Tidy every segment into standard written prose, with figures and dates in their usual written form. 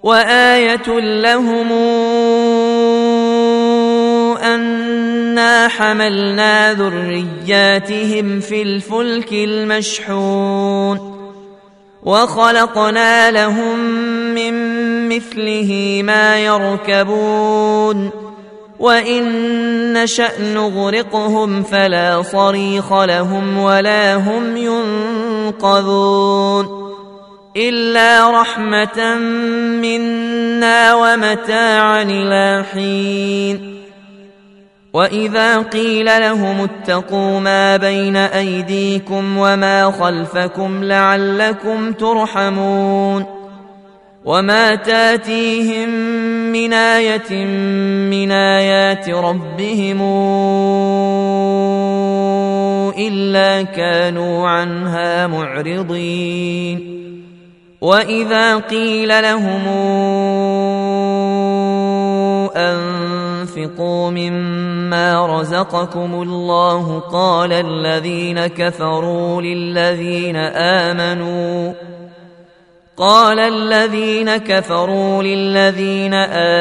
وآية لهم أنا حملنا ذرياتهم في الفلك المشحون وخلقنا لهم من مثله ما يركبون وإن نشأ نغرقهم فلا صريخ لهم ولا هم ينقذون إلا رحمة منا ومتاعا إلى حين وإذا قيل لهم اتقوا ما بين أيديكم وما خلفكم لعلكم ترحمون وما تاتيهم من آية من آيات ربهم إلا كانوا عنها معرضين وإذا قيل لهم أنفقوا مما رزقكم الله قال الذين كفروا للذين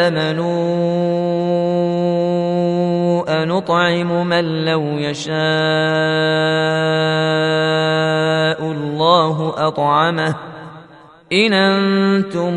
آمنوا أنطعم من لو يشاء الله أطعمه إن أنتم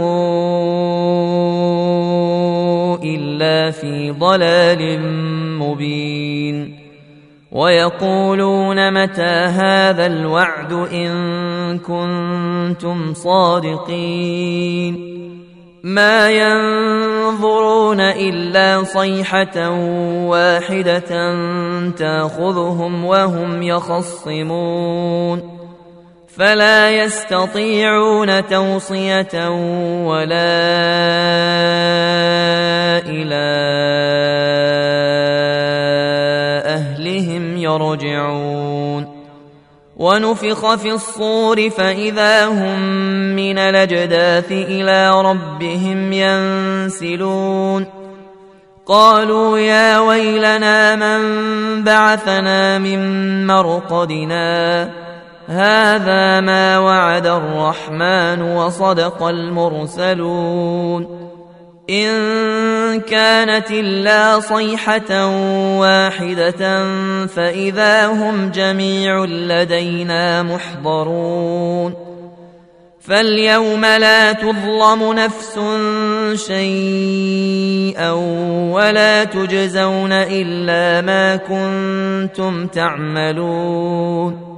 إلا في ضلال مبين ويقولون متى هذا الوعد إن كنتم صادقين ما ينظرون إلا صيحة واحدة تأخذهم وهم يخصمون فلا يستطيعون توصية ولا إلى أهلهم يرجعون ونفخ في الصور فإذا هم من الأجداث إلى ربهم ينسلون قالوا يا ويلنا من بعثنا من مرقدنا هذا ما وعد الرحمن وصدق المرسلون إن كانت إلا صيحة واحدة فإذا هم جميع لدينا محضرون فاليوم لا تظلم نفس شيئا ولا تجزون إلا ما كنتم تعملون